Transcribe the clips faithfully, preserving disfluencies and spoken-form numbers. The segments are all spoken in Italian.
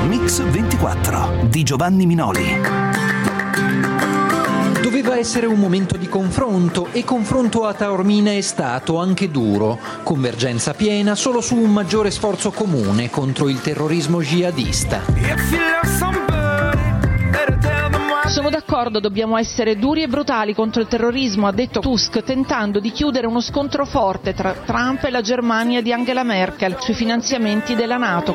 Mix ventiquattro di Giovanni Minoli. Doveva essere un momento di confronto e confronto a Taormina è stato anche duro. Convergenza piena solo su un maggiore sforzo comune contro il terrorismo jihadista. Sono d'accordo, dobbiamo essere duri e brutali contro il terrorismo, ha detto Tusk, tentando di chiudere uno scontro forte tra Trump e la Germania di Angela Merkel sui finanziamenti della NATO.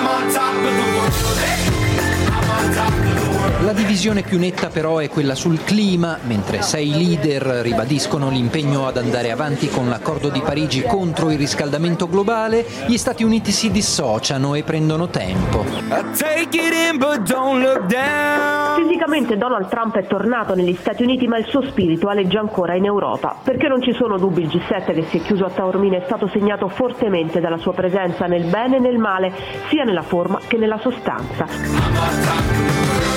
La divisione più netta però è quella sul clima, mentre sei leader ribadiscono l'impegno ad andare avanti con l'accordo di Parigi contro il riscaldamento globale, gli Stati Uniti si dissociano e prendono tempo. Fisicamente Donald Trump è tornato negli Stati Uniti, ma il suo spirito aleggia ancora in Europa. Perché non ci sono dubbi, il G sette che si è chiuso a Taormina è stato segnato fortemente dalla sua presenza nel bene e nel male, sia nella forma che nella sostanza.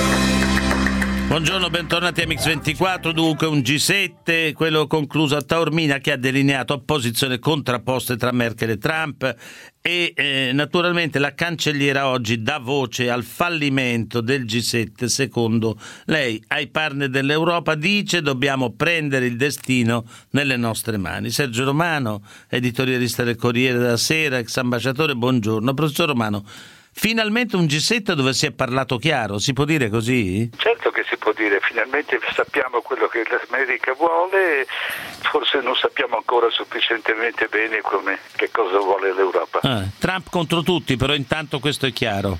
Buongiorno, bentornati a Mix ventiquattro. Dunque un G sette, quello concluso a Taormina, che ha delineato posizioni contrapposte tra Merkel e Trump e eh, naturalmente la cancelliera oggi dà voce al fallimento del G sette. Secondo lei, ai partner dell'Europa, dice dobbiamo prendere il destino nelle nostre mani. Sergio Romano, editorialista del Corriere della Sera, ex ambasciatore, buongiorno. Professor Romano, finalmente un G sette dove si è parlato chiaro, si può dire così? Certo che si può dire, finalmente sappiamo quello che l'America vuole, forse non sappiamo ancora sufficientemente bene come, che cosa vuole l'Europa. Ah, Trump contro tutti, però intanto questo è chiaro.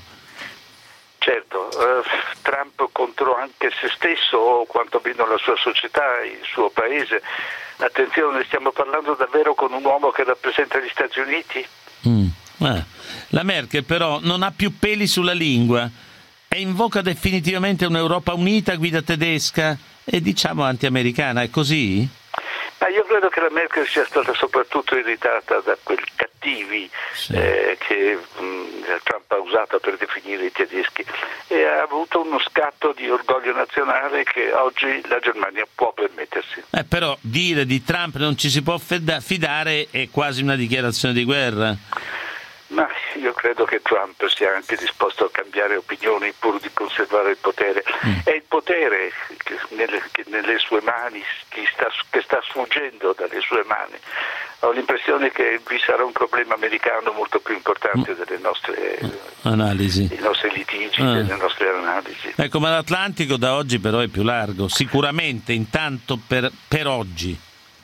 Certo, uh, Trump contro anche se stesso o quantomeno la sua società, il suo paese. Attenzione, stiamo parlando davvero con un uomo che rappresenta gli Stati Uniti? Mm. Ah, la Merkel però non ha più peli sulla lingua e invoca definitivamente un'Europa unita a guida tedesca e diciamo anti-americana, è così? Ma io credo che la Merkel sia stata soprattutto irritata da quei cattivi sì. eh, che mh, Trump ha usato per definire i tedeschi e ha avuto uno scatto di orgoglio nazionale che oggi la Germania può permettersi. Eh, però dire di Trump non ci si può fidare è quasi una dichiarazione di guerra. Ma io credo che Trump sia anche disposto a cambiare opinioni pur di conservare il potere. Mm. È il potere che nelle, che nelle sue mani, che sta, che sta sfuggendo dalle sue mani. Ho l'impressione che vi sarà un problema americano molto più importante mm. delle nostre analisi, dei nostri litigi, ah. delle nostre analisi. Ecco, ma l'Atlantico da oggi però è più largo, sicuramente, intanto per, per oggi.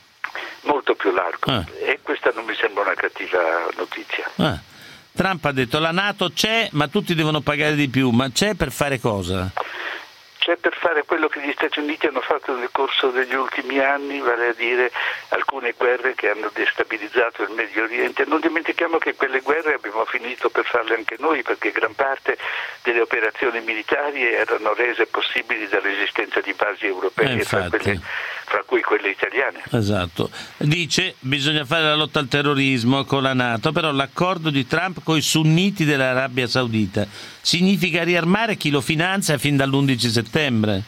Molto più largo, ah. e questa non mi sembra una cattiva notizia. Ah. Trump ha detto la NATO c'è ma tutti devono pagare di più, ma c'è per fare cosa? C'è per fare quello che gli Stati Uniti hanno fatto nel corso degli ultimi anni, vale a dire alcune guerre che hanno destabilizzato il Medio Oriente. Non dimentichiamo che quelle guerre abbiamo finito per farle anche noi, perché gran parte delle operazioni militari erano rese possibili dall'esistenza di basi europee, eh, fra, quelle, fra cui quelle italiane. Esatto. Dice bisogna fare la lotta al terrorismo con la NATO, però l'accordo di Trump con i sunniti dell'Arabia Saudita significa riarmare chi lo finanzia fin dall'undici settembre.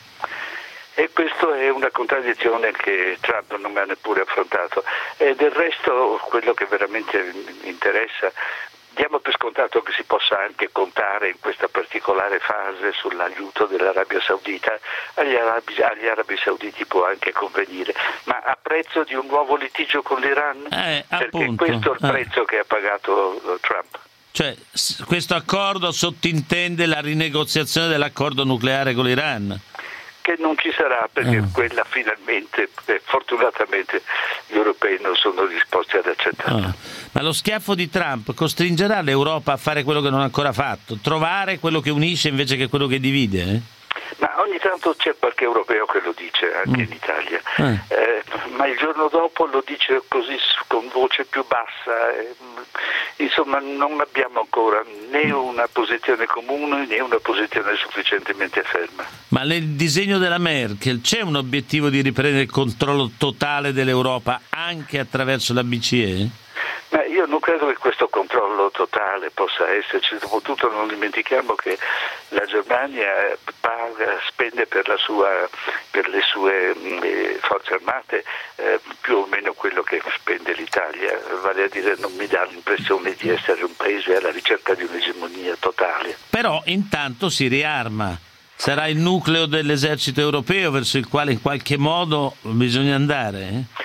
E questo è una contraddizione che Trump non ha neppure affrontato. E del resto quello che veramente interessa, diamo per scontato che si possa anche contare in questa particolare fase sull'aiuto dell'Arabia Saudita. Agli arabi, agli arabi sauditi può anche convenire, ma a prezzo di un nuovo litigio con l'Iran? Eh, Perché appunto. questo è il prezzo eh. che ha pagato Trump. Cioè, questo accordo sottintende la rinegoziazione dell'accordo nucleare con l'Iran? Che non ci sarà, perché ah. quella finalmente, eh, fortunatamente, gli europei non sono disposti ad accettarla. Ah. Ma lo schiaffo di Trump costringerà l'Europa a fare quello che non ha ancora fatto, trovare quello che unisce invece che quello che divide? Eh? Ma ogni tanto c'è qualche europeo che lo dice, anche mm. in Italia, eh. Eh, ma il giorno dopo lo dice così con voce più bassa. Eh, insomma, non abbiamo ancora né una posizione comune né una posizione sufficientemente ferma. Ma nel disegno della Merkel c'è un obiettivo di riprendere il controllo totale dell'Europa anche attraverso la B C E? Ma io non credo che questo controllo totale possa esserci, dopotutto non dimentichiamo che la Germania paga, spende per, la sua, per le sue eh, forze armate eh, più o meno quello che spende l'Italia, vale a dire non mi dà l'impressione di essere un paese alla ricerca di un'egemonia totale. Però intanto si riarma, sarà il nucleo dell'esercito europeo verso il quale in qualche modo bisogna andare? Eh?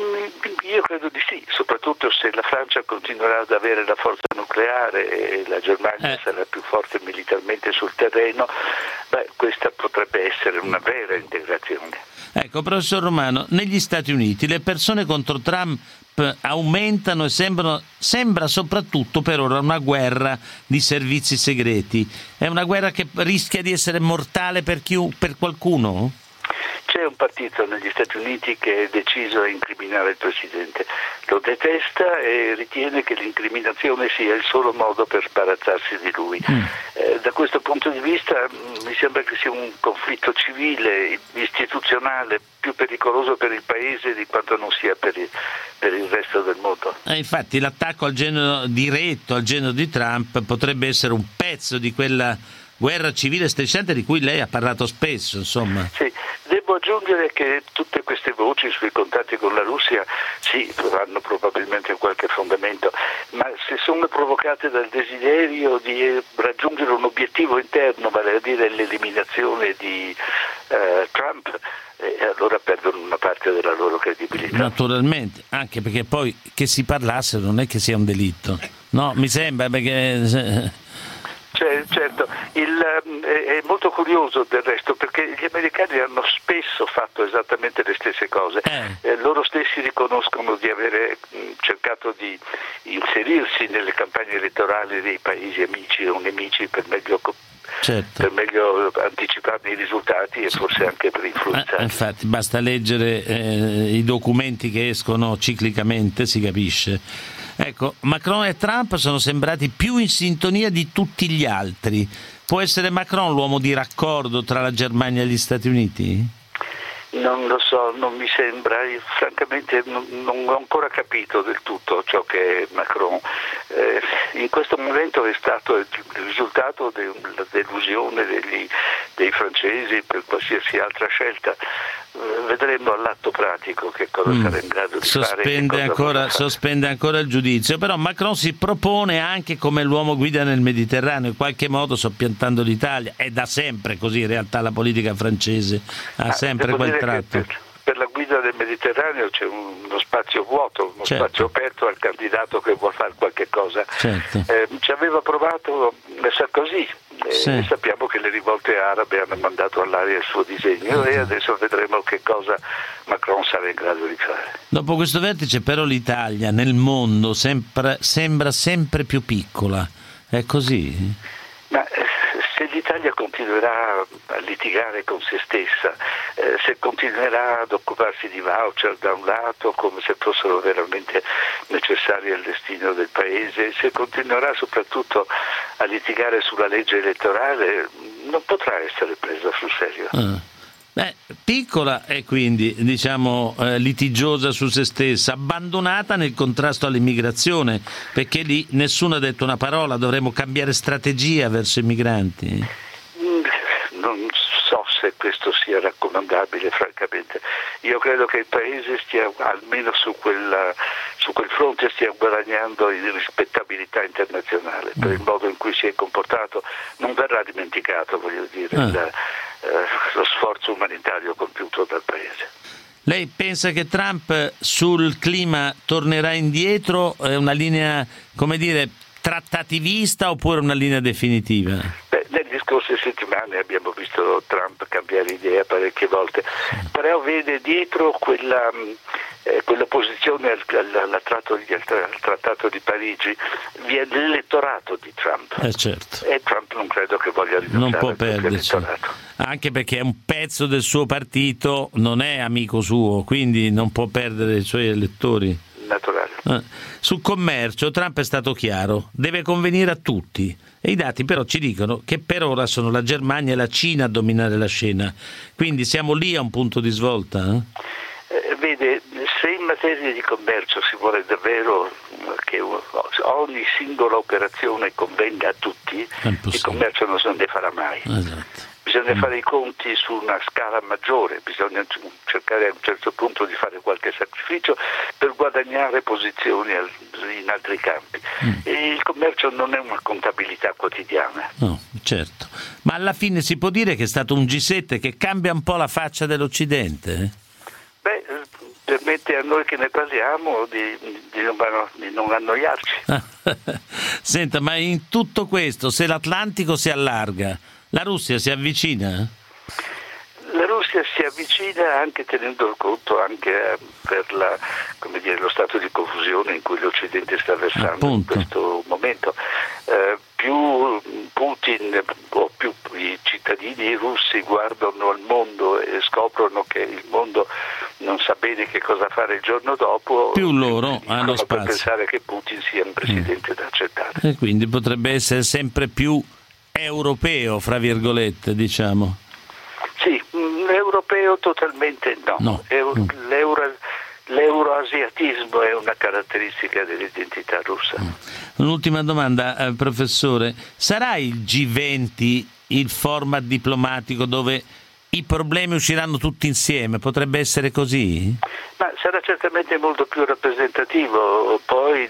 Io credo di sì, soprattutto se la Francia continuerà ad avere la forza nucleare e la Germania eh. sarà più forte militarmente sul terreno, beh, questa potrebbe essere una vera integrazione. Ecco, professor Romano, negli Stati Uniti le persone contro Trump aumentano e sembrano, sembra soprattutto per ora una guerra di servizi segreti. È una guerra che rischia di essere mortale per, chi, per qualcuno? C'è un partito negli Stati Uniti che è deciso a incriminare il Presidente, lo detesta e ritiene che l'incriminazione sia il solo modo per sbarazzarsi di lui. Mm. Eh, da questo punto di vista mh, mi sembra che sia un conflitto civile, istituzionale, più pericoloso per il Paese di quanto non sia per il, per il resto del mondo. Eh, infatti l'attacco al genero diretto al genero di Trump potrebbe essere un pezzo di quella guerra civile strisciante di cui lei ha parlato spesso, insomma. Sì, devo aggiungere che tutte queste voci sui contatti con la Russia sì, hanno probabilmente qualche fondamento, ma se sono provocate dal desiderio di raggiungere un obiettivo interno, vale a dire l'eliminazione di eh, Trump, eh, allora perdono una parte della loro credibilità. Naturalmente, anche perché poi che si parlasse non è che sia un delitto, no? Mi sembra perché... Cioè, certo, il, è molto curioso del resto perché gli americani hanno spesso fatto esattamente le stesse cose, eh. Eh, loro stessi riconoscono di avere mh, cercato di inserirsi nelle campagne elettorali dei paesi amici o nemici per meglio, certo. per meglio anticiparne i risultati e forse anche per influenzarli. Eh, infatti basta leggere eh, i documenti che escono ciclicamente, si capisce. Ecco, Macron e Trump sono sembrati più in sintonia di tutti gli altri. Può essere Macron l'uomo di raccordo tra la Germania e gli Stati Uniti? Non lo so, non mi sembra, io, francamente non, non ho ancora capito del tutto ciò che è Macron. Eh, in questo momento è stato il risultato della delusione degli, dei francesi per qualsiasi altra scelta. Eh, vedremo all'atto pratico che cosa mm. sarà in grado di sospende fare. Ancora, fare. Sospende ancora il giudizio, però Macron si propone anche come l'uomo guida nel Mediterraneo, in qualche modo soppiantando l'Italia. È da sempre così in realtà la politica francese, ha ah, sempre quel tratto. Per, per la guida del Mediterraneo c'è uno spazio vuoto, uno certo. spazio aperto al candidato che vuole fare qualche cosa. Certo. Eh, ci aveva provato Sarkozy. E sì. Sappiamo che le rivolte arabe hanno mandato all'aria il suo disegno e adesso vedremo che cosa Macron sarà in grado di fare. Dopo questo vertice però l'Italia nel mondo sempre, sembra sempre più piccola, è così? Ma se l'Italia continuerà a litigare con se stessa, eh, se continuerà ad occuparsi di voucher da un lato come se fossero veramente necessari al destino del Paese, se continuerà soprattutto a litigare sulla legge elettorale, non potrà essere presa sul serio. Ah. Beh, piccola e quindi diciamo eh, litigiosa su se stessa, abbandonata nel contrasto all'immigrazione, perché lì nessuno ha detto una parola, dovremmo cambiare strategia verso i migranti. Non so se questo sia raccomandabile, francamente. Io credo che il Paese stia, almeno su quel, su quel fronte, stia guadagnando in rispettabilità internazionale, mm. per il modo in cui si è comportato. Non verrà dimenticato, voglio dire, ah. la, eh, lo sforzo umanitario compiuto dal Paese. Lei pensa che Trump sul clima tornerà indietro? È una linea, come dire, trattativista oppure una linea definitiva? Beh, nelle scorse settimane abbiamo visto Trump cambiare idea parecchie volte, però vede dietro quella, eh, quella posizione al, al, al, trattato di, al trattato di Parigi, vi è l'elettorato di Trump. Eh certo. E Trump non credo che voglia rinunciare non può al perderci, anche perché un pezzo del suo partito non è amico suo, quindi non può perdere i suoi elettori. Naturale. Eh, sul commercio Trump è stato chiaro, deve convenire a tutti e i dati però ci dicono che per ora sono la Germania e la Cina a dominare la scena, quindi siamo lì a un punto di svolta? Eh? Eh, vede, se in materia di commercio si vuole davvero che ogni singola operazione convenga a tutti, il commercio non se ne farà mai. Esatto. Bisogna fare i conti su una scala maggiore, bisogna cercare a un certo punto di fare qualche sacrificio per guadagnare posizioni in altri campi. Mm. E il commercio non è una contabilità quotidiana. No, certo. Ma alla fine si può dire che è stato un G sette che cambia un po' la faccia dell'Occidente? Beh, permette a noi che ne parliamo di, di, non, di non annoiarci. Senta, ma in tutto questo, se l'Atlantico si allarga, la Russia si avvicina? La Russia si avvicina anche tenendo conto anche per la, come dire, lo stato di confusione in cui l'Occidente sta versando. Appunto. In questo momento. Eh, più Putin o più i cittadini russi guardano al mondo e scoprono che il mondo non sa bene che cosa fare il giorno dopo, più loro hanno spazio per pensare che Putin sia un presidente mm. da accettare. E quindi potrebbe essere sempre più europeo, fra virgolette, diciamo. Sì, europeo totalmente no. no. Euro, mm. l'euro, l'euroasiatismo è una caratteristica dell'identità russa. Mm. Un'ultima domanda, eh, professore. Sarà il G venti il format diplomatico dove i problemi usciranno tutti insieme? Potrebbe essere così? Ma sarà certamente molto più rappresentativo, poi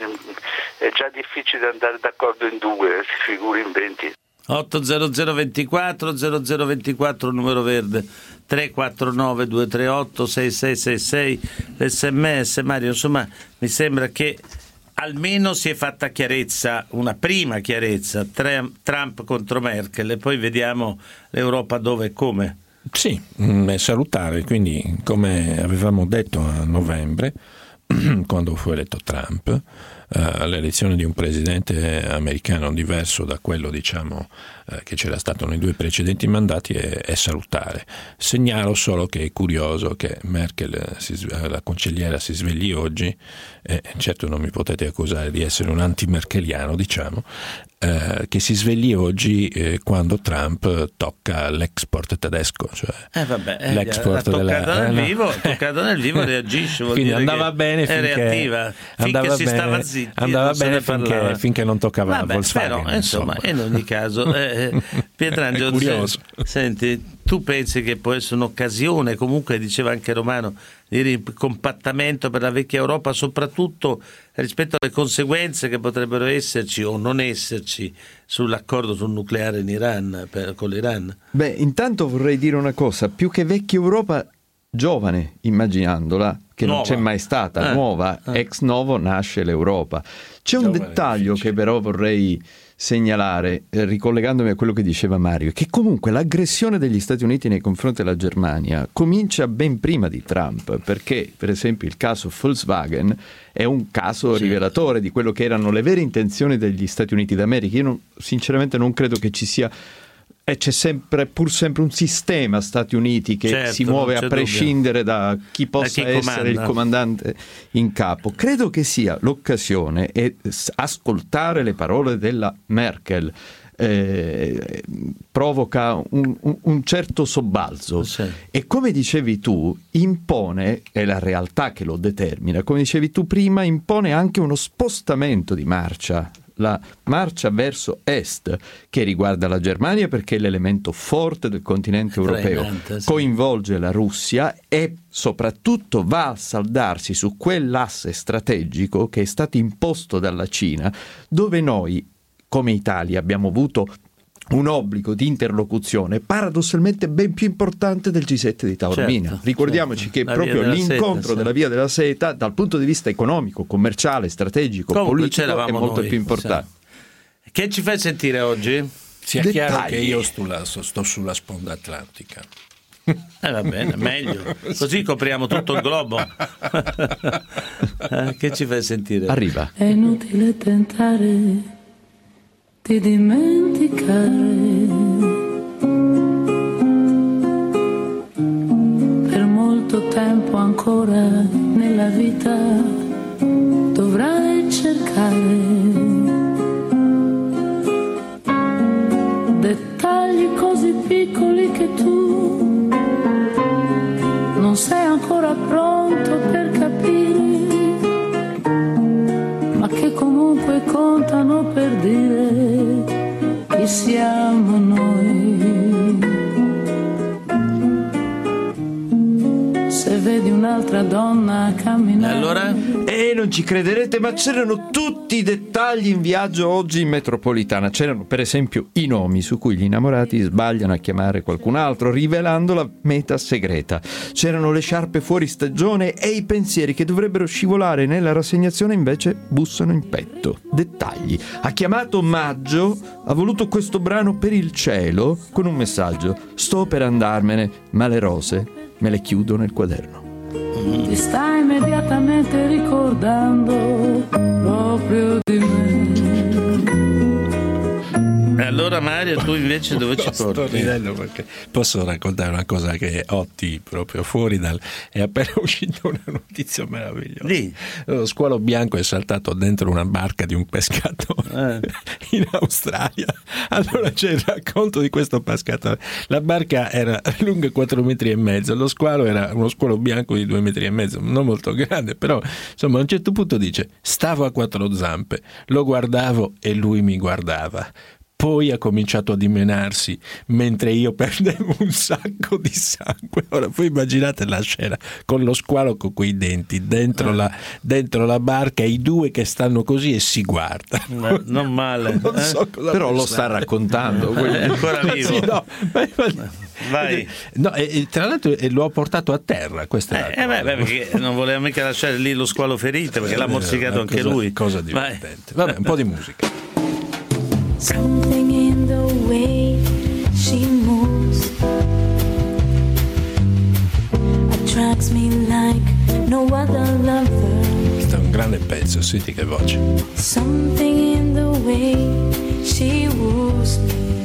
è già difficile andare d'accordo in due, si figuri in venti. otto zero zero ventiquattro zero zero ventiquattro numero verde, tre quattro nove due tre otto sei sei sei sei l'S M S. Mario, insomma, mi sembra che almeno si è fatta chiarezza, una prima chiarezza, Trump contro Merkel, e poi vediamo l'Europa dove e come. Sì, è salutare, quindi come avevamo detto a novembre, quando fu eletto Trump, Uh, l'elezione di un presidente americano diverso da quello, diciamo, uh, che c'era stato nei due precedenti mandati è, è salutare. Segnalo solo che è curioso che Merkel, si, la cancelliera, si svegli oggi, e certo non mi potete accusare di essere un anti-merkeliano, diciamo, uh, che si svegli oggi eh, quando Trump tocca l'export tedesco, cioè eh vabbè, eh, l'export ha toccato della, nel eh, vivo, no. toccato nel vivo reagisce, vuol quindi dire andava che bene è finché, reattiva, finché andava si bene, stava zitti, andava bene finché, finché non toccava Vabbè, Volkswagen, però, insomma, in ogni caso eh, Pietrangelo, se, senti, tu pensi che può essere un'occasione, comunque diceva anche Romano, di compattamento per la vecchia Europa, soprattutto rispetto alle conseguenze che potrebbero esserci o non esserci sull'accordo sul nucleare in Iran, per, con l'Iran? Beh, intanto vorrei dire una cosa, più che vecchia Europa, giovane, immaginandola, che nuova. Non c'è mai stata, eh, nuova, eh. ex novo nasce l'Europa. C'è un giovane dettaglio difficile. Che però vorrei segnalare, eh, ricollegandomi a quello che diceva Mario, che comunque l'aggressione degli Stati Uniti nei confronti della Germania comincia ben prima di Trump, perché per esempio il caso Volkswagen è un caso sì. rivelatore di quello che erano le vere intenzioni degli Stati Uniti d'America. Io non, sinceramente non credo che ci sia... E c'è sempre, pur sempre un sistema Stati Uniti che certo, si muove a prescindere dubbio. Da chi possa da chi essere comanda. Il comandante in capo. Credo che sia l'occasione e ascoltare le parole della Merkel eh, provoca un, un, un certo sobbalzo sì. E come dicevi tu impone, è la realtà che lo determina, come dicevi tu prima, impone anche uno spostamento di marcia, la marcia verso est, che riguarda la Germania perché è l'elemento forte del continente europeo, sì. coinvolge la Russia e soprattutto va a saldarsi su quell'asse strategico che è stato imposto dalla Cina, dove noi come Italia abbiamo avuto un obbligo di interlocuzione paradossalmente ben più importante del G sette di Taormina. Certo, Ricordiamoci certo. che la proprio l'incontro seta, della Via della Seta dal punto di vista economico, commerciale, strategico, comunque politico è molto noi, più importante. Sì. Che ci fai sentire oggi? Sia Dettagli. Chiaro che io sto, sto sulla sponda atlantica. Eh, va bene, meglio. Così copriamo tutto il globo. eh, che ci fai sentire? Arriva. È inutile tentare di dimenticare, per molto tempo ancora nella vita dovrai cercare dettagli così piccoli che tu non sei ancora pronto per capire, ma che siamo noi. Se vedi un'altra donna camminare. Allora? E non ci crederete, ma c'erano tutti i dettagli in viaggio oggi in metropolitana. C'erano per esempio i nomi su cui gli innamorati sbagliano a chiamare qualcun altro, rivelando la meta segreta. C'erano le sciarpe fuori stagione e i pensieri che dovrebbero scivolare nella rassegnazione invece bussano in petto. Dettagli. Ha chiamato Maggio, ha voluto questo brano per il cielo con un messaggio: sto per andarmene, ma le rose me le chiudo nel quaderno. Ti stai immediatamente ricordando proprio di me. E allora Mario, tu invece dove ci Sto porti? ridendo perché posso raccontare una cosa che Otti proprio fuori dal è appena uscita una notizia meravigliosa. Lì. Lo squalo bianco è saltato dentro una barca di un pescatore eh. in Australia. Allora c'è il racconto di questo pescatore. La barca era lunga quattro metri e mezzo, lo squalo era uno squalo bianco di due metri e mezzo, non molto grande, però insomma a un certo punto dice: stavo a quattro zampe, lo guardavo e lui mi guardava. Poi ha cominciato a dimenarsi mentre io perdevo un sacco di sangue. Ora voi immaginate la scena con lo squalo con quei denti dentro, eh. la, dentro la barca, i due che stanno così e si guardano. No, non male. Non eh? so cosa Però pensare. lo sta raccontando. È ancora vivo. Sì, no, ma, Vai. No, e, e, tra l'altro e lo ha portato a terra. Questa Eh, eh beh, beh, perché non voleva mica lasciare lì lo squalo ferito, perché l'ha morsicato anche cosa, lui. Cosa divertente. Vabbè, un po' di musica. Something in the way she moves attracts me like no other lover. Questo è un grande pezzo, senti che voce. Something in the way she woos me.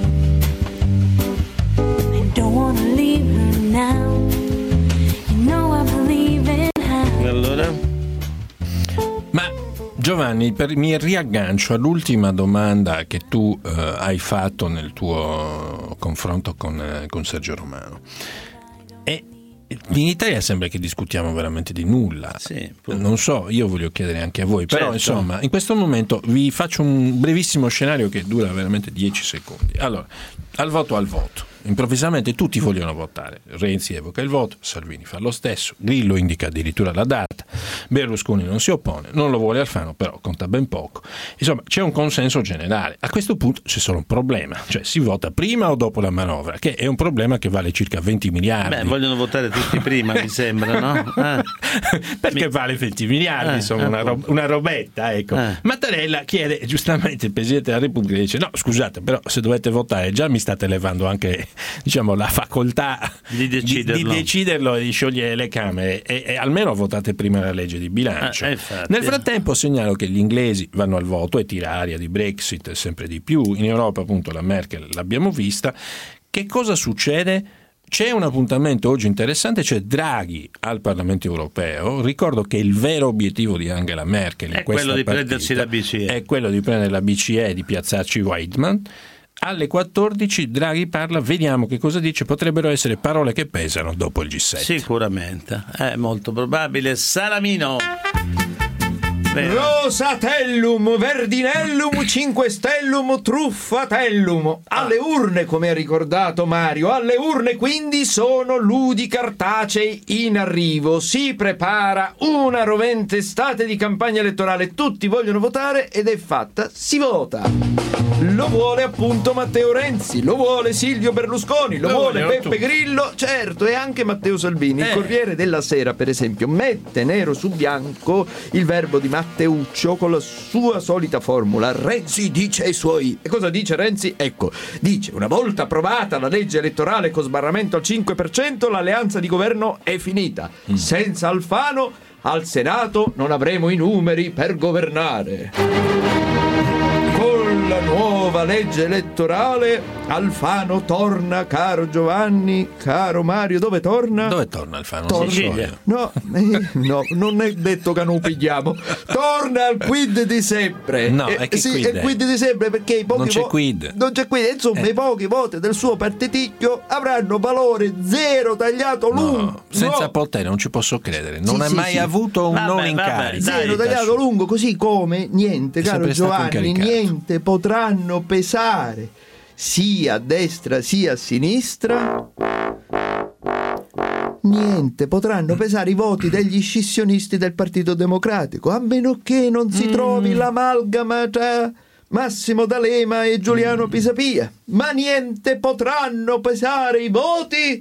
I don't wanna leave her now. You know I believe in her. Allora? Ma Giovanni, per, mi riaggancio all'ultima domanda che tu eh, hai fatto nel tuo confronto con, eh, con Sergio Romano. E in Italia sembra che discutiamo veramente di nulla. Sì, non so, io voglio chiedere anche a voi, però certo. insomma, in questo momento vi faccio un brevissimo scenario che dura veramente dieci secondi. Allora, al voto al voto. Improvvisamente tutti vogliono votare. Renzi evoca il voto, Salvini fa lo stesso, Grillo indica addirittura la data, Berlusconi non si oppone, non lo vuole Alfano, però conta ben poco. Insomma, c'è un consenso generale. A questo punto c'è solo un problema, cioè si vota prima o dopo la manovra, che è un problema che vale circa venti miliardi. Beh, vogliono votare tutti prima, mi sembra, no? Ah. Perché Mi... vale venti miliardi, eh, insomma, una, rob- una robetta, ecco. Eh. Mattarella chiede, giustamente il Presidente della Repubblica dice: no, scusate, però se dovete votare già mi state levando anche, diciamo, la facoltà di deciderlo, di, di deciderlo e di sciogliere le Camere, e, e almeno votate prima la legge di bilancio. Eh, Nel frattempo segnalo che gli inglesi vanno al voto e tira aria di Brexit sempre di più. In Europa appunto la Merkel l'abbiamo vista. Che cosa succede? C'è un appuntamento oggi interessante, c'è Draghi al Parlamento europeo. Ricordo che il vero obiettivo di Angela Merkel in è questa quello di partita prendersi la B C E. È quello di prendere la B C E e di piazzarci Weidmann. Alle quattordici Draghi parla, vediamo che cosa dice, potrebbero essere parole che pesano dopo il G sette. Sicuramente, è molto probabile. Salamino. Rosatellum, Verdinellum, Cinque Stellum, Truffatellum. Alle urne, come ha ricordato Mario, alle urne quindi sono ludi cartacei in arrivo. Si prepara una rovente estate di campagna elettorale, tutti vogliono votare ed è fatta, si vota. Lo vuole appunto Matteo Renzi, lo vuole Silvio Berlusconi, lo, lo vuole Beppe tu. Grillo, certo, e anche Matteo Salvini. Eh. Il Corriere della Sera, per esempio, mette nero su bianco il verbo di Matteuccio con la sua solita formula: Renzi dice ai suoi. E cosa dice Renzi? Ecco, dice: una volta approvata la legge elettorale con sbarramento al cinque per cento, l'alleanza di governo è finita. Mm. Senza Alfano al Senato non avremo i numeri per governare. La nuova legge elettorale Alfano torna, caro Giovanni, caro Mario. Dove torna? Dove torna Alfano? Torna. No, eh, no, non è detto che non pigliamo. Torna al quid di sempre. No, eh, è che sì, quid è il quid di sempre, perché i pochi non c'è vo- quid. Non c'è quid. Insomma, eh. i pochi voti del suo partiticchio avranno valore zero tagliato lungo. No, senza no. potere, non ci posso credere. Non sì, è sì, mai sì. avuto un vabbè, non vabbè, incarico. Zero tagliato su. lungo, così come niente, È caro sempre stato Giovanni, incaricato. niente potranno pesare sia a destra sia a sinistra, niente potranno pesare i voti degli scissionisti del Partito Democratico, a meno che non si trovi l'amalgama tra Massimo D'Alema e Giuliano Pisapia. Ma niente potranno pesare i voti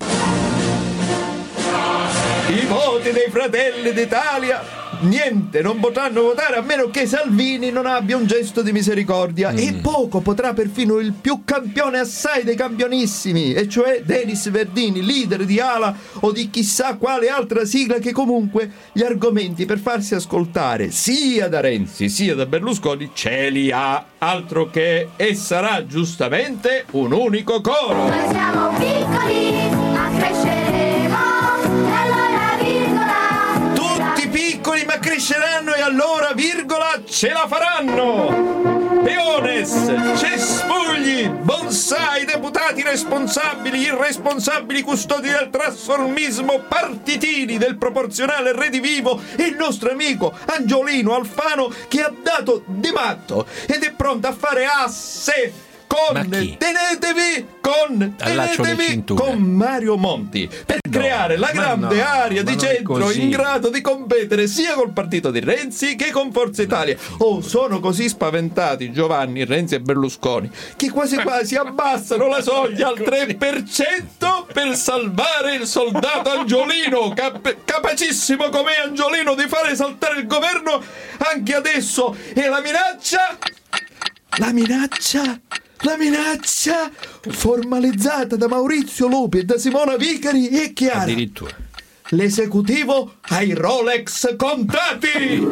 i voti dei Fratelli d'Italia. Niente, non potranno votare a meno che Salvini non abbia un gesto di misericordia. Mm. E poco potrà perfino il più campione assai dei campionissimi, e cioè Denis Verdini, leader di ALA o di chissà quale altra sigla, che comunque gli argomenti per farsi ascoltare sia da Renzi sia da Berlusconi ce li ha, altro che, e sarà giustamente un unico coro. Noi siamo piccoli, ma cresceremo, e allora virgola. Tutti piccoli ma cresceranno, e allora virgola ce la faranno. Peones, cespugli, bonsai, deputati responsabili, irresponsabili custodi del trasformismo, partitini del proporzionale redivivo, e il nostro amico Angiolino Alfano, che ha dato di matto ed è pronto a fare asse con tenetevi con tenetevi con Mario Monti per no, creare la grande no, area di centro in grado di competere sia col partito di Renzi che con Forza Italia. Oh, sono così spaventati Giovanni, Renzi e Berlusconi che quasi quasi abbassano la soglia al tre per cento per salvare il soldato Angiolino, cap- capacissimo com'è Angiolino di fare saltare il governo anche adesso. E la minaccia la minaccia La minaccia formalizzata da Maurizio Lupi e da Simona Vicari è chiara. Addirittura. L'esecutivo ha i Rolex contati.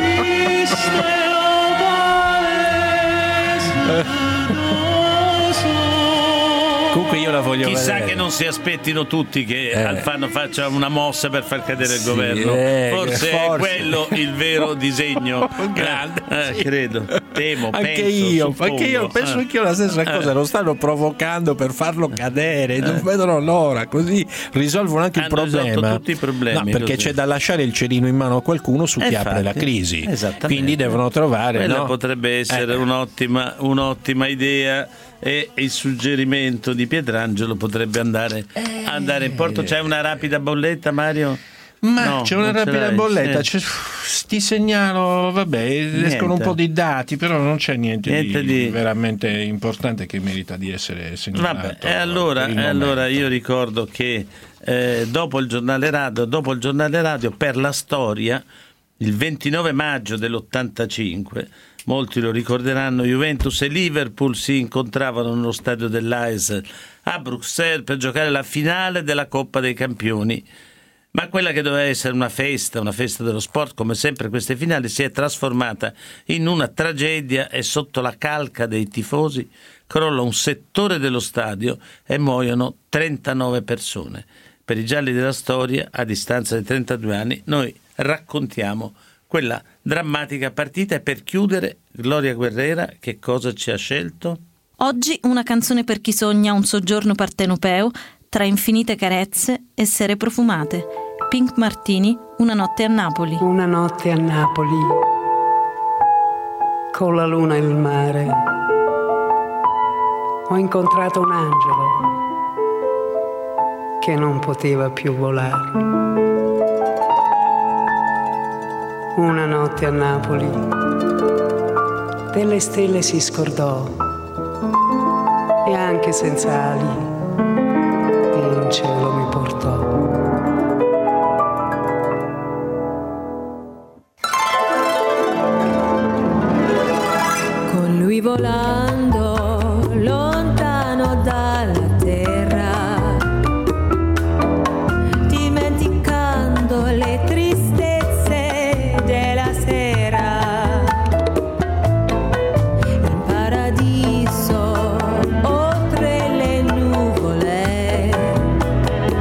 Comunque io la voglio Chissà vedere. che non si aspettino tutti che eh. Alfano faccia una mossa per far cadere il sì, governo. Eh, forse, forse è quello il vero disegno. Grande, eh, sì. Credo, temo, anche penso, io, suppongo. anche io penso anch'io la stessa eh. cosa. Lo stanno provocando per farlo cadere, non vedono l'ora, così risolvono anche Hanno il problema. tutti i problemi, no, perché così. c'è da lasciare il cerino in mano a qualcuno su chi Infatti, apre la crisi. esattamente. Quindi devono trovare. Quella no? potrebbe essere eh. un'ottima, un'ottima idea. E il suggerimento di Pietrangelo potrebbe andare, eh. andare in porto. C'è una rapida bolletta, Mario? Ma no, c'è una rapida bolletta, sì. c'è, ti segnalo, vabbè, Niente. escono un po' di dati, però non c'è niente, Niente di, di veramente importante che merita di essere segnalato. Vabbè, e allora, e allora io ricordo che eh, dopo il giornale radio, dopo il giornale radio, per la storia, il ventinove maggio dell'ottantacinque, molti lo ricorderanno, Juventus e Liverpool si incontravano nello stadio dell'A E S a Bruxelles per giocare la finale della Coppa dei Campioni. Ma quella che doveva essere una festa, una festa dello sport, come sempre queste finali, si è trasformata in una tragedia e sotto la calca dei tifosi crolla un settore dello stadio e muoiono trentanove persone. Per i gialli della storia, a distanza di trentadue anni, noi raccontiamo quella drammatica partita. E per chiudere, Gloria Guerrera, che cosa ci ha scelto? Oggi una canzone per chi sogna un soggiorno partenopeo tra infinite carezze e sere profumate. Pink Martini, Una notte a Napoli. Una notte a Napoli, con la luna e il mare, ho incontrato un angelo che non poteva più volare. Una notte a Napoli, delle stelle si scordò e anche senza ali in cielo mi portò. Con lui volando lontano dalla terra, dimenticando le tristezze della sera, in paradiso oltre le nuvole,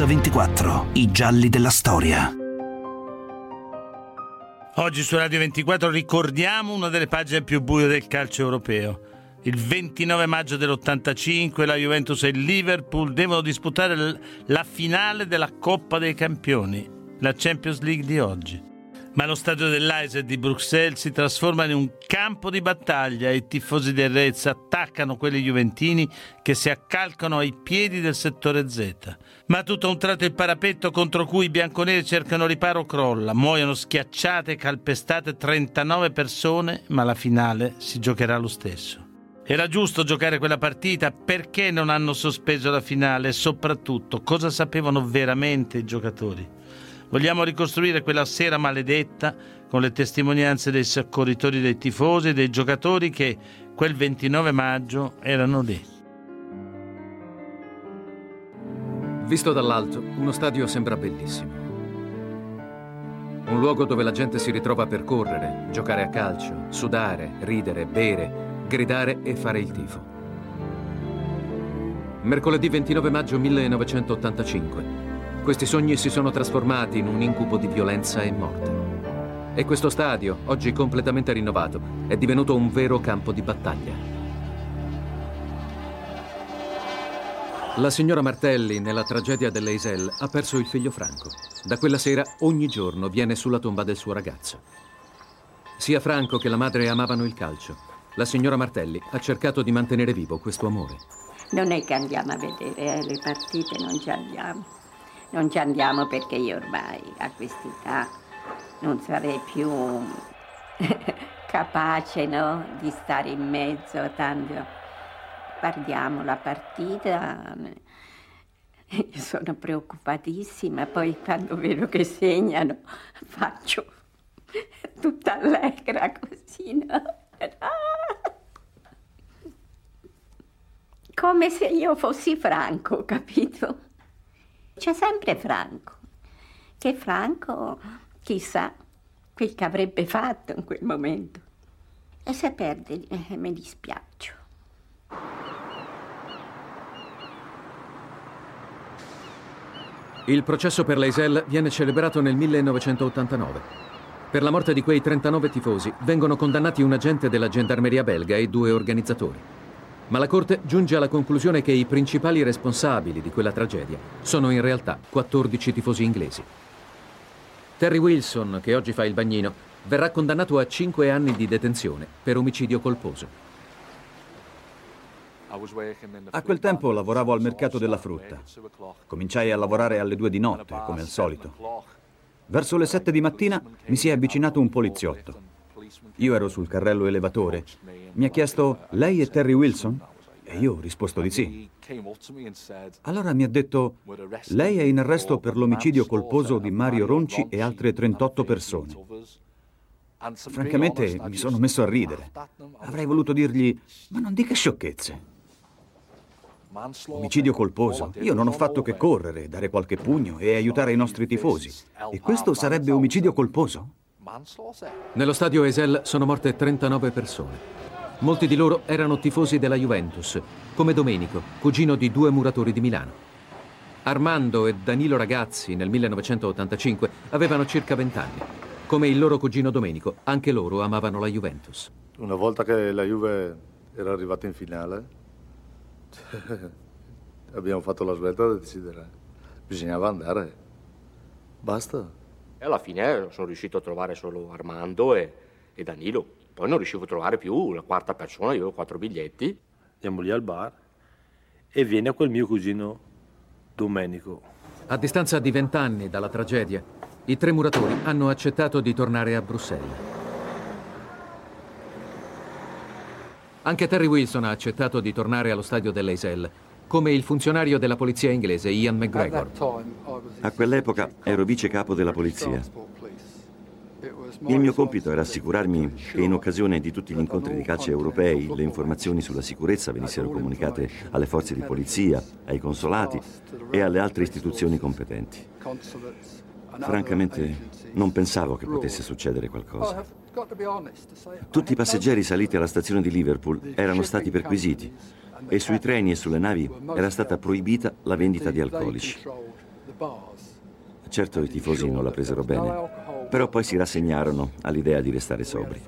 Mix ventiquattro, i gialli della storia. Oggi su Radio ventiquattro ricordiamo una delle pagine più buie del calcio europeo. Il ventinove maggio dell'ottantacinque la Juventus e il Liverpool devono disputare la finale della Coppa dei Campioni, la Champions League di oggi. Ma lo stadio dell'A E S di Bruxelles si trasforma in un campo di battaglia e i tifosi del Reds attaccano quelli juventini che si accalcano ai piedi del settore Z. Ma tutto a un tratto il parapetto contro cui i bianconeri cercano riparo crolla, muoiono schiacciate e calpestate trentanove persone, ma la finale si giocherà lo stesso. Era giusto giocare quella partita? Perché non hanno sospeso la finale? E soprattutto, cosa sapevano veramente i giocatori? Vogliamo ricostruire quella sera maledetta con le testimonianze dei soccorritori, dei tifosi e dei giocatori che quel ventinove maggio erano lì. Visto dall'alto, uno stadio sembra bellissimo. Un luogo dove la gente si ritrova per correre, giocare a calcio, sudare, ridere, bere, gridare e fare il tifo. Mercoledì ventinove maggio millenovecentottantacinque. Questi sogni si sono trasformati in un incubo di violenza e morte. E questo stadio, oggi completamente rinnovato, è divenuto un vero campo di battaglia. La signora Martelli, nella tragedia dell'Eisel, ha perso il figlio Franco. Da quella sera, ogni giorno, viene sulla tomba del suo ragazzo. Sia Franco che la madre amavano il calcio. La signora Martelli ha cercato di mantenere vivo questo amore. Non è che andiamo a vedere eh, le partite, non ci andiamo. Non ci andiamo perché io ormai a quest'età non sarei più capace, no, di stare in mezzo, tanto guardiamo la partita, io sono preoccupatissima, poi quando vedo che segnano faccio tutta allegra così, no? Come se io fossi Franco, capito? C'è sempre Franco, che Franco, chissà, quel che avrebbe fatto in quel momento. E se perde, eh, mi dispiaccio. Il processo per l'Eisel viene celebrato nel millenovecentottantanove. Per la morte di quei trentanove tifosi vengono condannati un agente della gendarmeria belga e due organizzatori. Ma la Corte giunge alla conclusione che i principali responsabili di quella tragedia sono in realtà quattordici tifosi inglesi. Terry Wilson, che oggi fa il bagnino, verrà condannato a cinque anni di detenzione per omicidio colposo. A quel tempo lavoravo al mercato della frutta. Cominciai a lavorare alle due di notte, come al solito. Verso le sette di mattina mi si è avvicinato un poliziotto. Io ero sul carrello elevatore. Mi ha chiesto: lei è Terry Wilson? E io ho risposto di sì. Allora mi ha detto: lei è in arresto per l'omicidio colposo di Mario Ronci e altre trentotto persone. Francamente mi sono messo a ridere. Avrei voluto dirgli: ma non dica sciocchezze. Omicidio colposo? Io non ho fatto che correre, dare qualche pugno e aiutare i nostri tifosi. E questo sarebbe omicidio colposo? Nello stadio Eisel sono morte trentanove persone. Molti di loro erano tifosi della Juventus, come Domenico, cugino di due muratori di Milano. Armando e Danilo Ragazzi, nel millenovecentottantacinque, avevano circa vent'anni. Come il loro cugino Domenico, anche loro amavano la Juventus. Una volta che la Juve era arrivata in finale, abbiamo fatto la svelta da decidere. Bisognava andare. Basta. E alla fine sono riuscito a trovare solo Armando e, e Danilo. Poi non riuscivo a trovare più la quarta persona, io avevo quattro biglietti. Andiamo lì al bar e viene quel mio cugino Domenico. A distanza di vent'anni dalla tragedia, i tre muratori hanno accettato di tornare a Bruxelles. Anche Terry Wilson ha accettato di tornare allo stadio dell'Eisel, come il funzionario della polizia inglese Ian McGregor. A quell'epoca ero vice capo della polizia. Il mio compito era assicurarmi che in occasione di tutti gli incontri di calcio europei le informazioni sulla sicurezza venissero comunicate alle forze di polizia, ai consolati e alle altre istituzioni competenti. Francamente non pensavo che potesse succedere qualcosa. Tutti i passeggeri saliti alla stazione di Liverpool erano stati perquisiti e sui treni e sulle navi era stata proibita la vendita di alcolici. Certo i tifosi non la presero bene, però poi si rassegnarono all'idea di restare sobri.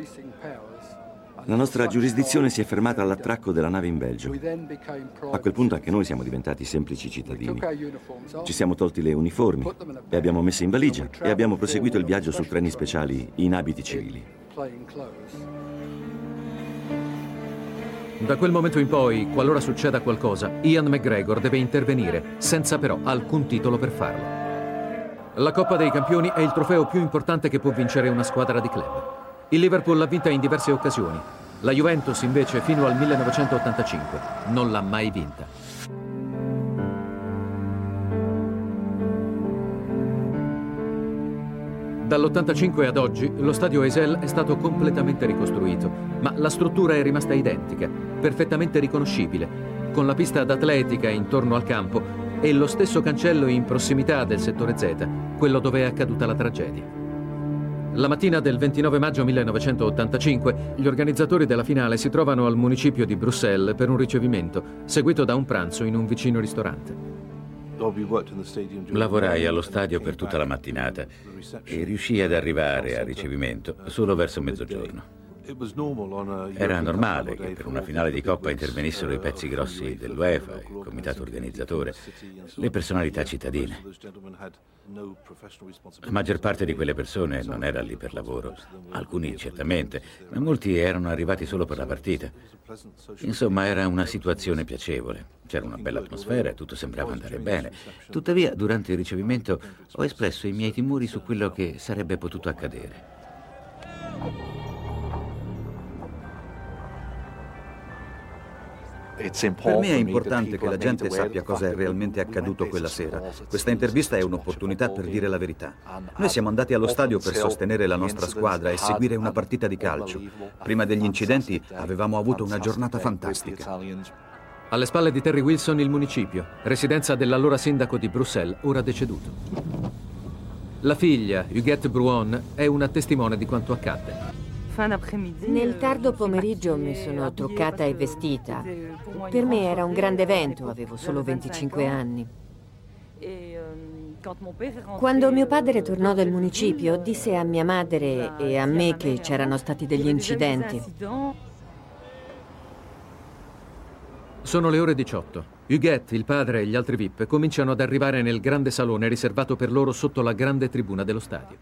La nostra giurisdizione si è fermata all'attracco della nave in Belgio. A quel punto anche noi siamo diventati semplici cittadini. Ci siamo tolti le uniformi, le abbiamo messe in valigia e abbiamo proseguito il viaggio su treni speciali in abiti civili. Da quel momento in poi, qualora succeda qualcosa, Ian McGregor deve intervenire, senza però alcun titolo per farlo. La Coppa dei Campioni è il trofeo più importante che può vincere una squadra di club. Il Liverpool l'ha vinta in diverse occasioni. La Juventus, invece, fino al millenovecentottantacinque non l'ha mai vinta. Dall'ottantacinque ad oggi lo stadio Heysel è stato completamente ricostruito, ma la struttura è rimasta identica, perfettamente riconoscibile, con la pista d'atletica intorno al campo e lo stesso cancello in prossimità del settore Z, quello dove è accaduta la tragedia. La mattina del ventinove maggio millenovecentottantacinque gli organizzatori della finale si trovano al municipio di Bruxelles per un ricevimento, seguito da un pranzo in un vicino ristorante. Lavorai allo stadio per tutta la mattinata e riuscii ad arrivare al ricevimento solo verso mezzogiorno. Era normale che per una finale di Coppa intervenissero i pezzi grossi dell'UEFA, il comitato organizzatore, le personalità cittadine. La maggior parte di quelle persone non era lì per lavoro, alcuni certamente, ma molti erano arrivati solo per la partita. Insomma, era una situazione piacevole, c'era una bella atmosfera e tutto sembrava andare bene. Tuttavia, durante il ricevimento ho espresso i miei timori su quello che sarebbe potuto accadere. Per me è importante che la gente sappia cosa è realmente accaduto quella sera. Questa intervista è un'opportunità per dire la verità. Noi siamo andati allo stadio per sostenere la nostra squadra e seguire una partita di calcio. Prima degli incidenti avevamo avuto una giornata fantastica. Alle spalle di Terry Wilson il municipio, residenza dell'allora sindaco di Bruxelles, ora deceduto. La figlia, Huguette Bruon, è una testimone di quanto accadde. Nel tardo pomeriggio mi sono truccata e vestita. Per me era un grande evento, avevo solo venticinque anni. Quando mio padre tornò dal municipio, disse a mia madre e a me che c'erano stati degli incidenti. Sono le ore diciotto. Huguette, il padre e gli altri V I P cominciano ad arrivare nel grande salone riservato per loro sotto la grande tribuna dello stadio.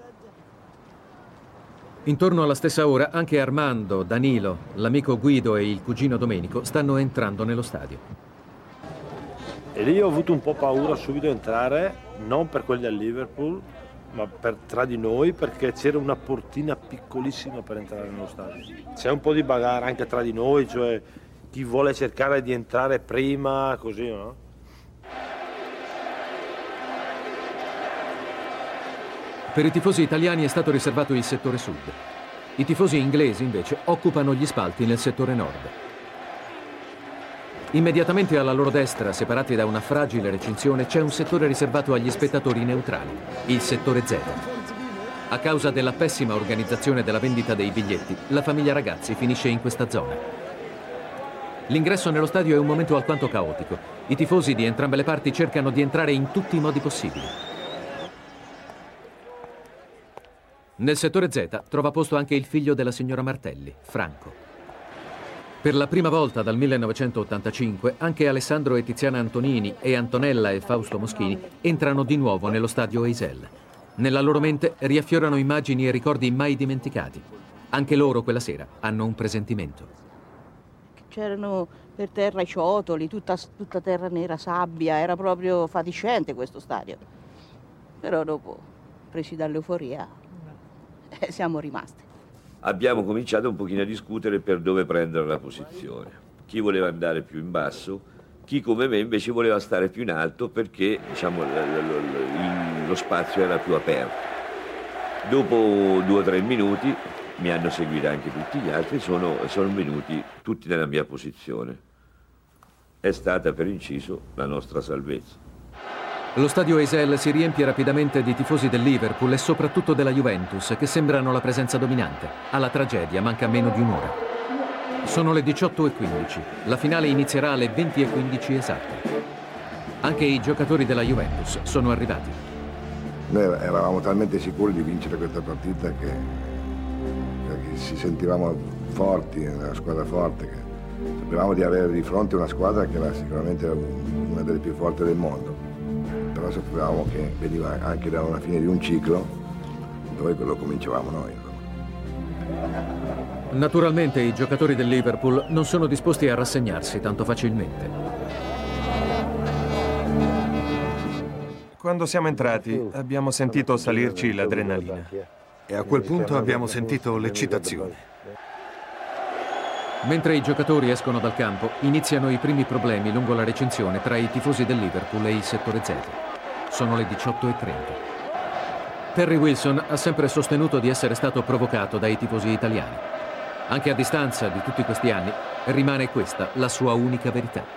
Intorno alla stessa ora anche Armando, Danilo, l'amico Guido e il cugino Domenico stanno entrando nello stadio. E lì ho avuto un po' paura subito di entrare, non per quelli del Liverpool, ma per tra di noi, perché c'era una portina piccolissima per entrare nello stadio. C'è un po' di bagarre anche tra di noi, cioè chi vuole cercare di entrare prima, così, no? Per i tifosi italiani è stato riservato il settore sud. I tifosi inglesi, invece, occupano gli spalti nel settore nord. Immediatamente alla loro destra, separati da una fragile recinzione, c'è un settore riservato agli spettatori neutrali, il settore Z. A causa della pessima organizzazione della vendita dei biglietti, la famiglia Ragazzi finisce in questa zona. L'ingresso nello stadio è un momento alquanto caotico. I tifosi di entrambe le parti cercano di entrare in tutti i modi possibili. Nel settore Z trova posto anche il figlio della signora Martelli, Franco. Per la prima volta dal millenovecentottantacinque anche Alessandro e Tiziana Antonini e Antonella e Fausto Moschini entrano di nuovo nello stadio Heysel. Nella loro mente riaffiorano immagini e ricordi mai dimenticati. Anche loro quella sera hanno un presentimento. C'erano per terra i ciotoli, tutta, tutta terra nera, sabbia, era proprio fatiscente questo stadio. Però dopo, presi dall'euforia, eh, siamo rimasti. Abbiamo cominciato un pochino a discutere per dove prendere la posizione. Chi voleva andare più in basso, chi come me invece voleva stare più in alto perché, diciamo, lo, lo, lo spazio era più aperto. Dopo due o tre minuti mi hanno seguito anche tutti gli altri, sono, sono venuti tutti nella mia posizione. È stata per inciso la nostra salvezza. Lo stadio Heysel si riempie rapidamente di tifosi del Liverpool e soprattutto della Juventus, che sembrano la presenza dominante. Alla tragedia manca meno di un'ora. Sono le diciotto e quindici. La finale inizierà alle venti e quindici esatte. Anche i giocatori della Juventus sono arrivati. Noi eravamo talmente sicuri di vincere questa partita che, che ci sentivamo forti, una squadra forte, che sapevamo di avere di fronte una squadra che era sicuramente una delle più forti del mondo, però sapevamo che veniva anche da una fine di un ciclo dove lo cominciavamo noi. Naturalmente i giocatori del Liverpool non sono disposti a rassegnarsi tanto facilmente. Quando siamo entrati abbiamo sentito salirci l'adrenalina e a quel punto abbiamo sentito l'eccitazione. Mentre i giocatori escono dal campo, iniziano i primi problemi lungo la recinzione tra i tifosi del Liverpool e il settore Z. Sono le diciotto e trenta. Terry Wilson ha sempre sostenuto di essere stato provocato dai tifosi italiani. Anche a distanza di tutti questi anni, rimane questa la sua unica verità.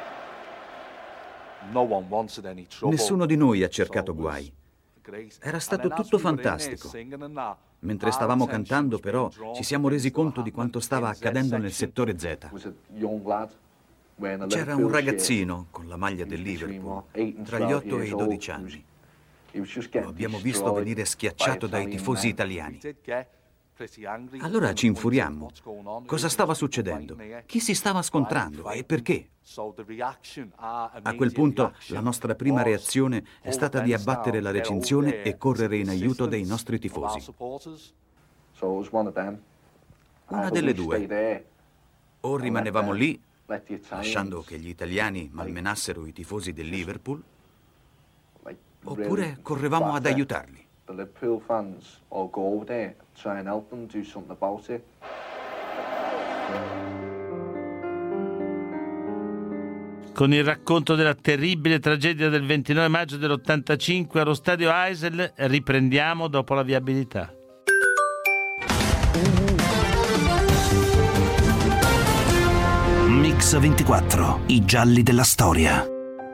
Nessuno di noi ha cercato guai. Era stato tutto fantastico. Mentre stavamo cantando, però, ci siamo resi conto di quanto stava accadendo nel settore Z. C'era un ragazzino con la maglia del Liverpool, tra gli otto e i dodici anni. Lo abbiamo visto venire schiacciato dai tifosi italiani. Allora ci infuriammo. Cosa stava succedendo? Chi si stava scontrando e perché? A quel punto la nostra prima reazione è stata di abbattere la recinzione e correre in aiuto dei nostri tifosi. Una delle due. O rimanevamo lì, lasciando che gli italiani malmenassero i tifosi del Liverpool, oppure correvamo ad aiutarli. The Liverpool fans all go over there, try and help them, do something about it. Con il racconto della terribile tragedia del ventinove maggio dell'ottantacinque allo stadio Heysel riprendiamo dopo la viabilità. Mix ventiquattro, i gialli della storia.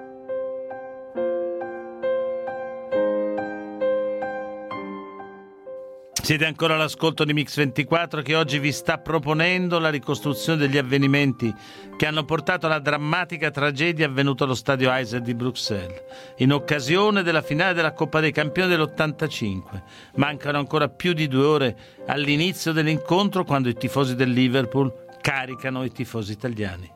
Siete ancora all'ascolto di Mix ventiquattro che oggi vi sta proponendo la ricostruzione degli avvenimenti che hanno portato alla drammatica tragedia avvenuta allo stadio Heysel di Bruxelles in occasione della finale della Coppa dei Campioni dell'ottantacinque. Mancano ancora più di due ore all'inizio dell'incontro quando i tifosi del Liverpool caricano i tifosi italiani.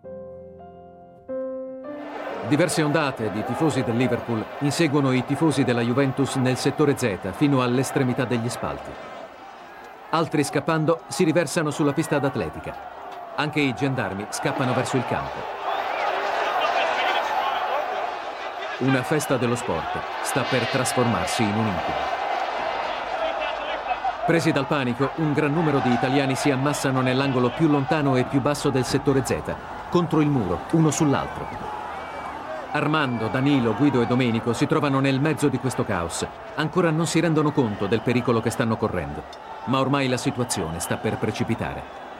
Diverse ondate di tifosi del Liverpool inseguono i tifosi della Juventus nel settore Z fino all'estremità degli spalti. Altri scappando si riversano sulla pista d'atletica. Anche i gendarmi scappano verso il campo. Una festa dello sport sta per trasformarsi in un incubo. Presi dal panico, un gran numero di italiani si ammassano nell'angolo più lontano e più basso del settore Z, contro il muro, uno sull'altro. Armando, Danilo, Guido e Domenico si trovano nel mezzo di questo caos. Ancora non si rendono conto del pericolo che stanno correndo, ma ormai la situazione sta per precipitare.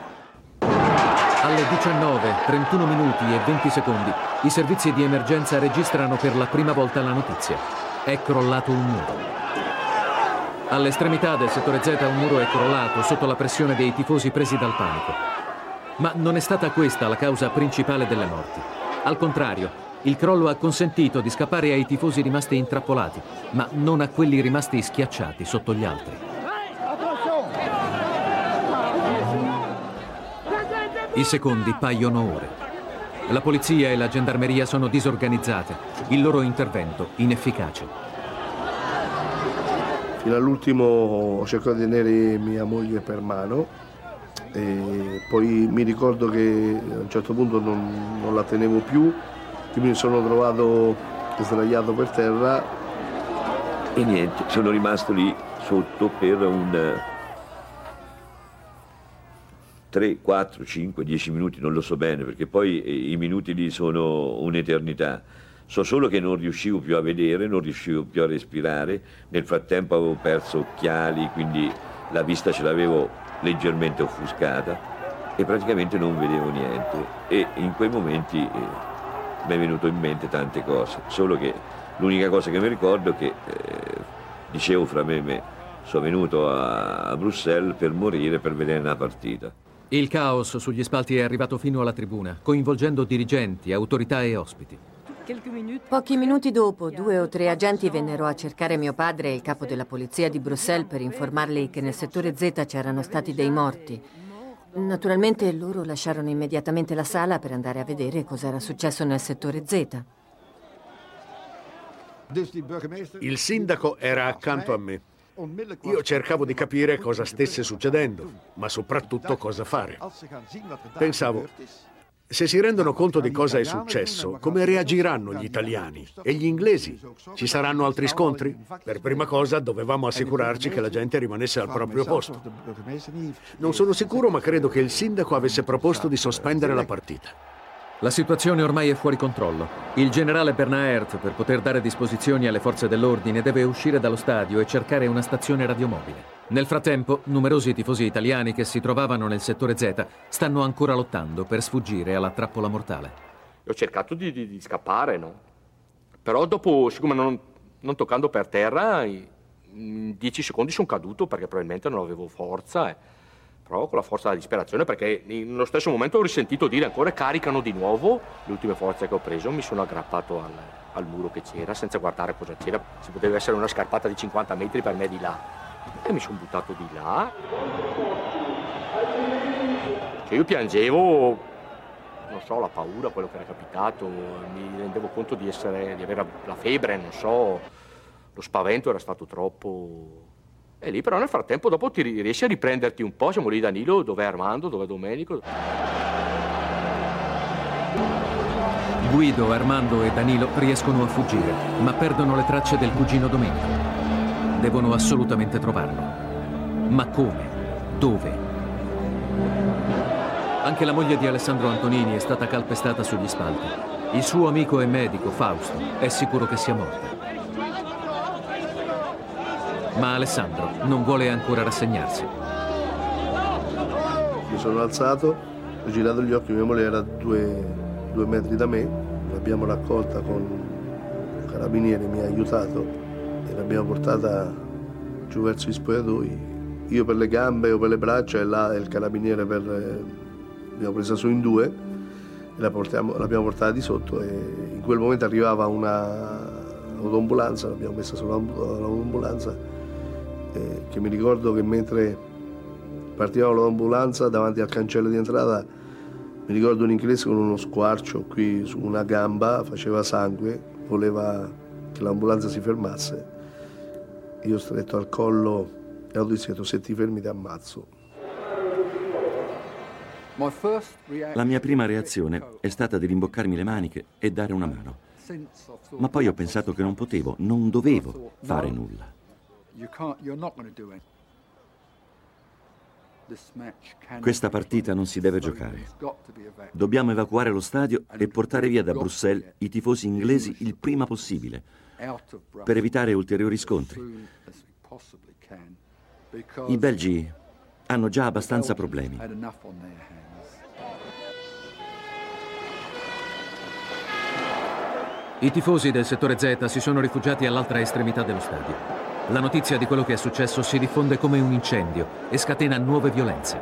Alle diciannove, trentuno minuti e venti secondi, i servizi di emergenza registrano per la prima volta la notizia. È crollato un muro. All'estremità del settore Z un muro è crollato sotto la pressione dei tifosi presi dal panico. Ma non è stata questa la causa principale delle morti. Al contrario, il crollo ha consentito di scappare ai tifosi rimasti intrappolati, ma non a quelli rimasti schiacciati sotto gli altri. I secondi paiono ore. La polizia e la gendarmeria sono disorganizzate, il loro intervento inefficace. Fino all'ultimo ho cercato di tenere mia moglie per mano e poi mi ricordo che a un certo punto non, non la tenevo più. Io mi sono trovato sdraiato per terra e niente, sono rimasto lì sotto per un tre, quattro, cinque, dieci minuti, non lo so bene, perché poi i minuti lì sono un'eternità. So solo che non riuscivo più a vedere, non riuscivo più a respirare. Nel frattempo avevo perso occhiali, quindi la vista ce l'avevo leggermente offuscata e praticamente non vedevo niente. E in quei momenti eh, mi è venuto in mente tante cose, solo che l'unica cosa che mi ricordo è che eh, dicevo fra me e me, sono venuto a, a Bruxelles per morire, per vedere una partita. Il caos sugli spalti è arrivato fino alla tribuna, coinvolgendo dirigenti, autorità e ospiti. Pochi minuti dopo, due o tre agenti vennero a cercare mio padre e il capo della polizia di Bruxelles per informarli che nel settore Z c'erano stati dei morti. Naturalmente loro lasciarono immediatamente la sala per andare a vedere cosa era successo nel settore Z. Il sindaco era accanto a me. Io cercavo di capire cosa stesse succedendo, ma soprattutto cosa fare. Pensavo, se si rendono conto di cosa è successo, come reagiranno gli italiani e gli inglesi? Ci saranno altri scontri? Per prima cosa dovevamo assicurarci che la gente rimanesse al proprio posto. Non sono sicuro, ma credo che il sindaco avesse proposto di sospendere la partita. La situazione ormai è fuori controllo. Il generale Bernard, per poter dare disposizioni alle forze dell'ordine, deve uscire dallo stadio e cercare una stazione radiomobile. Nel frattempo, numerosi tifosi italiani che si trovavano nel settore Z stanno ancora lottando per sfuggire alla trappola mortale. Ho cercato di, di, di scappare, no? Però dopo, siccome non, non toccando per terra, in dieci secondi sono caduto perché probabilmente non avevo forza. Eh. Però con la forza della disperazione, perché nello stesso momento ho risentito dire ancora caricano di nuovo. Le ultime forze che ho preso mi sono aggrappato al, al muro che c'era senza guardare cosa c'era. Si poteva essere una scarpata di cinquanta metri per me di là. E mi sono buttato di là. Cioè io piangevo, non so, la paura, quello che era capitato. Mi rendevo conto di essere, di avere la febbre, non so. Lo spavento era stato troppo. E lì però nel frattempo dopo ti riesci a riprenderti un po', siamo lì Danilo, dov'è Armando, dov'è Domenico. Guido, Armando e Danilo riescono a fuggire, ma perdono le tracce del cugino Domenico. Devono assolutamente trovarlo. Ma come? Dove? Anche la moglie di Alessandro Antonini è stata calpestata sugli spalti. Il suo amico e medico, Fausto, è sicuro che sia morta. Ma Alessandro non vuole ancora rassegnarsi. Mi sono alzato, ho girato gli occhi, mia moglie era due, due metri da me, l'abbiamo raccolta con un carabiniere, mi ha aiutato e l'abbiamo portata giù verso gli spogliatoi. Io per le gambe o per le braccia e là il carabiniere per... l'abbiamo presa su in due e la portiamo, l'abbiamo portata di sotto e in quel momento arrivava una autoambulanza, l'abbiamo messa sull'autoambulanza. Eh, che mi ricordo che mentre partiva l'ambulanza davanti al cancello di entrata mi ricordo un inglese con uno squarcio qui su una gamba, faceva sangue, voleva che l'ambulanza si fermasse. Io stretto al collo e ho detto se ti fermi ti ammazzo. La mia prima reazione è stata di rimboccarmi le maniche e dare una mano. Ma poi ho pensato che non potevo, non dovevo fare nulla. Questa partita non si deve giocare. Dobbiamo evacuare lo stadio e portare via da Bruxelles i tifosi inglesi il prima possibile, per evitare ulteriori scontri. I belgi hanno già abbastanza problemi. I tifosi del settore Z si sono rifugiati all'altra estremità dello stadio. La notizia di quello che è successo si diffonde come un incendio e scatena nuove violenze.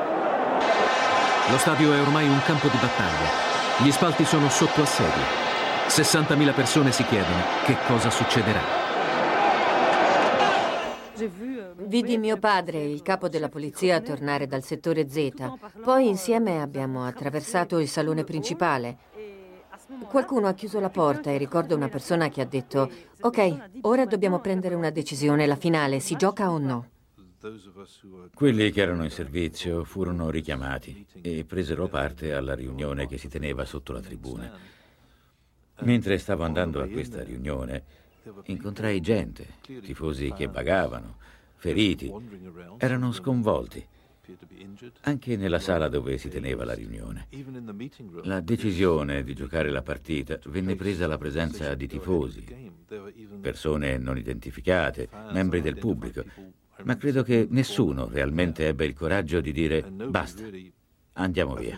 Lo stadio è ormai un campo di battaglia. Gli spalti sono sotto assedio. sessantamila persone si chiedono che cosa succederà. Vidi mio padre, il capo della polizia, tornare dal settore Z. Poi insieme abbiamo attraversato il salone principale. Qualcuno ha chiuso la porta e ricordo una persona che ha detto «Ok, ora dobbiamo prendere una decisione, la finale, si gioca o no?» Quelli che erano in servizio furono richiamati e presero parte alla riunione che si teneva sotto la tribuna. Mentre stavo andando a questa riunione, incontrai gente, tifosi che vagavano, feriti, erano sconvolti. Anche nella sala dove si teneva la riunione. La decisione di giocare la partita venne presa alla presenza di tifosi, persone non identificate, membri del pubblico, ma credo che nessuno realmente ebbe il coraggio di dire basta, andiamo via.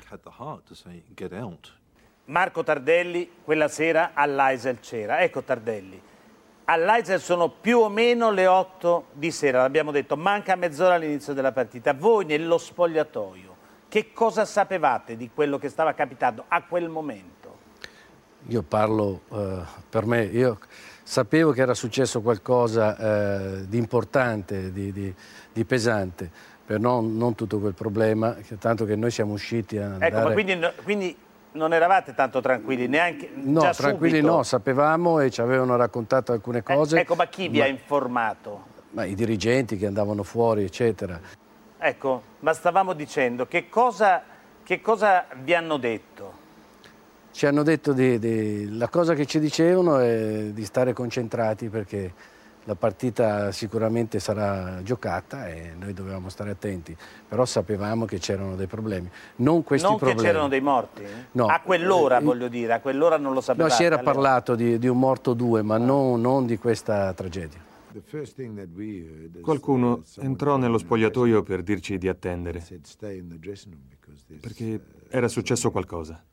Marco Tardelli quella sera all'Aisel c'era. Ecco Tardelli. All'Aisel sono più o meno le otto di sera, l'abbiamo detto, manca mezz'ora all'inizio della partita. Voi nello spogliatoio, che cosa sapevate di quello che stava capitando a quel momento? Io parlo eh, per me, io sapevo che era successo qualcosa eh, di importante, di, di, di pesante, per non, non tutto quel problema, tanto che noi siamo usciti a andare... Ecco, ma quindi, quindi non eravate tanto tranquilli, neanche No, già tranquilli subito? no, sapevamo e ci avevano raccontato alcune cose. Eh, ecco, ma chi vi ma, ha informato? Ma i dirigenti che andavano fuori, eccetera. Ecco, ma stavamo dicendo, che cosa, che cosa vi hanno detto? Ci hanno detto di, di... La cosa che ci dicevano è di stare concentrati perché la partita sicuramente sarà giocata e noi dovevamo stare attenti, però sapevamo che c'erano dei problemi. Non questi non problemi. che c'erano dei morti? No. A quell'ora, Eh, voglio dire, a quell'ora non lo sapevate? No, si era allora. parlato di, di un morto o due, ma non, non di questa tragedia. Qualcuno entrò nello spogliatoio per dirci di attendere, perché era successo qualcosa.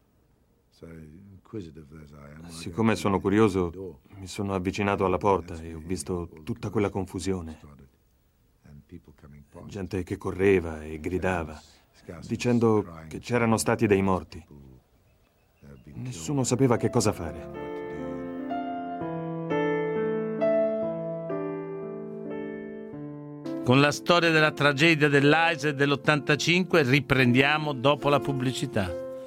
Siccome sono curioso, mi sono avvicinato alla porta e ho visto tutta quella confusione. Gente che correva e gridava, dicendo che c'erano stati dei morti. Nessuno sapeva che cosa fare. Con la storia della tragedia dell'A I S E dell'ottantacinque riprendiamo dopo la pubblicità.